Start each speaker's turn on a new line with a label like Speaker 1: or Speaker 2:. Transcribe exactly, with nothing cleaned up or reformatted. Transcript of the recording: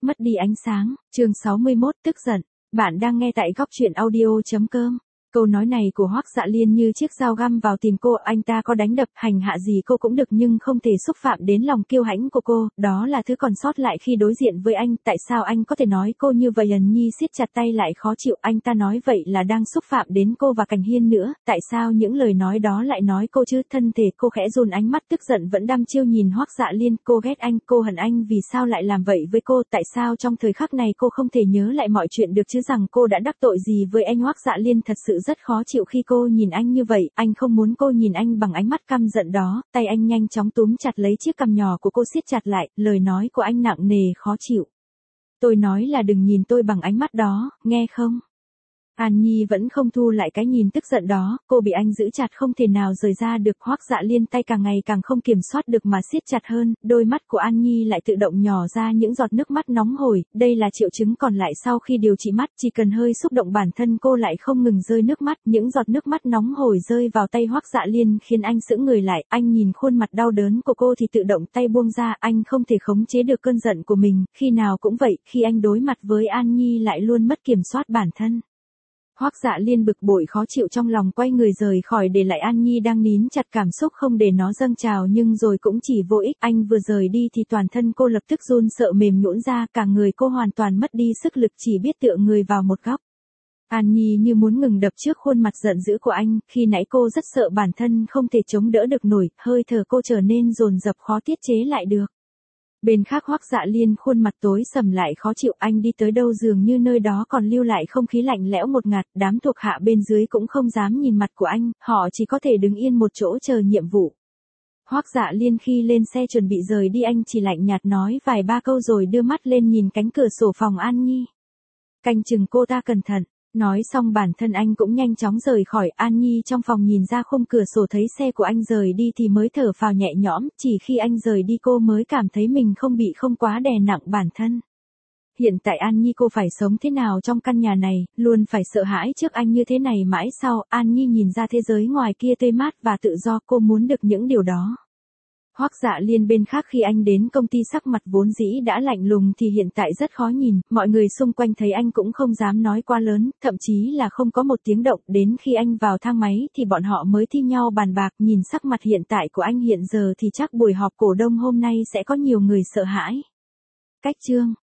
Speaker 1: mất đi ánh sáng. Chương sáu mươi mốt, tức giận. Bạn đang nghe tại góc truyện audio chấm com. Câu nói này của Hoắc Dạ Liên như chiếc dao găm vào tìm cô, anh ta có đánh đập, hành hạ gì cô cũng được nhưng không thể xúc phạm đến lòng kiêu hãnh của cô, đó là thứ còn sót lại khi đối diện với anh, tại sao anh có thể nói cô như vậy? Ân Nhi siết chặt tay lại khó chịu, anh ta nói vậy là đang xúc phạm đến cô và Cảnh Hiên nữa, tại sao những lời nói đó lại nói cô chứ? Thân thể cô khẽ run, ánh mắt tức giận vẫn đăm chiêu nhìn Hoắc Dạ Liên, cô ghét anh, cô hận anh vì sao lại làm vậy với cô, tại sao trong thời khắc này cô không thể nhớ lại mọi chuyện được chứ, rằng cô đã đắc tội gì với anh? Hoắc Dạ Liên thật sự rất khó chịu khi cô nhìn anh như vậy, anh không muốn cô nhìn anh bằng ánh mắt căm giận đó, tay anh nhanh chóng túm chặt lấy chiếc cằm nhỏ của cô siết chặt lại, lời nói của anh nặng nề khó chịu. Tôi nói là đừng nhìn tôi bằng ánh mắt đó, nghe không? An Nhi vẫn không thu lại cái nhìn tức giận đó, cô bị anh giữ chặt không thể nào rời ra được. Hoắc Dạ Liên tay càng ngày càng không kiểm soát được mà siết chặt hơn, đôi mắt của An Nhi lại tự động nhỏ ra những giọt nước mắt nóng hổi, đây là triệu chứng còn lại sau khi điều trị mắt, chỉ cần hơi xúc động bản thân cô lại không ngừng rơi nước mắt, những giọt nước mắt nóng hổi rơi vào tay Hoắc Dạ Liên khiến anh sững người lại, anh nhìn khuôn mặt đau đớn của cô thì tự động tay buông ra, anh không thể khống chế được cơn giận của mình, khi nào cũng vậy, khi anh đối mặt với An Nhi lại luôn mất kiểm soát bản thân. Hoắc Dạ Liên bực bội khó chịu trong lòng, quay người rời khỏi để lại An Nhi đang nín chặt cảm xúc không để nó dâng trào, nhưng rồi cũng chỉ vô ích, anh vừa rời đi thì toàn thân cô lập tức run sợ mềm nhũn ra, cả người cô hoàn toàn mất đi sức lực, chỉ biết tựa người vào một góc. An Nhi như muốn ngừng đập trước khuôn mặt giận dữ của anh, khi nãy cô rất sợ bản thân không thể chống đỡ được nổi, hơi thở cô trở nên dồn dập khó tiết chế lại được. Bên khác Hoắc Dạ Liên khuôn mặt tối sầm lại khó chịu, anh đi tới đâu dường như nơi đó còn lưu lại không khí lạnh lẽo một ngạt, đám thuộc hạ bên dưới cũng không dám nhìn mặt của anh, họ chỉ có thể đứng yên một chỗ chờ nhiệm vụ. Hoắc Dạ Liên khi lên xe chuẩn bị rời đi anh chỉ lạnh nhạt nói vài ba câu rồi đưa mắt lên nhìn cánh cửa sổ phòng An Nhi. Canh chừng cô ta cẩn thận. Nói xong bản thân anh cũng nhanh chóng rời khỏi. An Nhi trong phòng nhìn ra khung cửa sổ thấy xe của anh rời đi thì mới thở phào nhẹ nhõm, chỉ khi anh rời đi cô mới cảm thấy mình không bị không quá đè nặng bản thân. Hiện tại An Nhi cô phải sống thế nào trong căn nhà này, luôn phải sợ hãi trước anh như thế này mãi sau. An Nhi nhìn ra thế giới ngoài kia tươi mát và tự do, cô muốn được những điều đó. Hoắc Dạ Liên bên khác khi anh đến công ty sắc mặt vốn dĩ đã lạnh lùng thì hiện tại rất khó nhìn, mọi người xung quanh thấy anh cũng không dám nói quá lớn, thậm chí là không có một tiếng động, đến khi anh vào thang máy thì bọn họ mới thi nhau bàn bạc, nhìn sắc mặt hiện tại của anh hiện giờ thì chắc buổi họp cổ đông hôm nay sẽ có nhiều người sợ hãi. Cách chương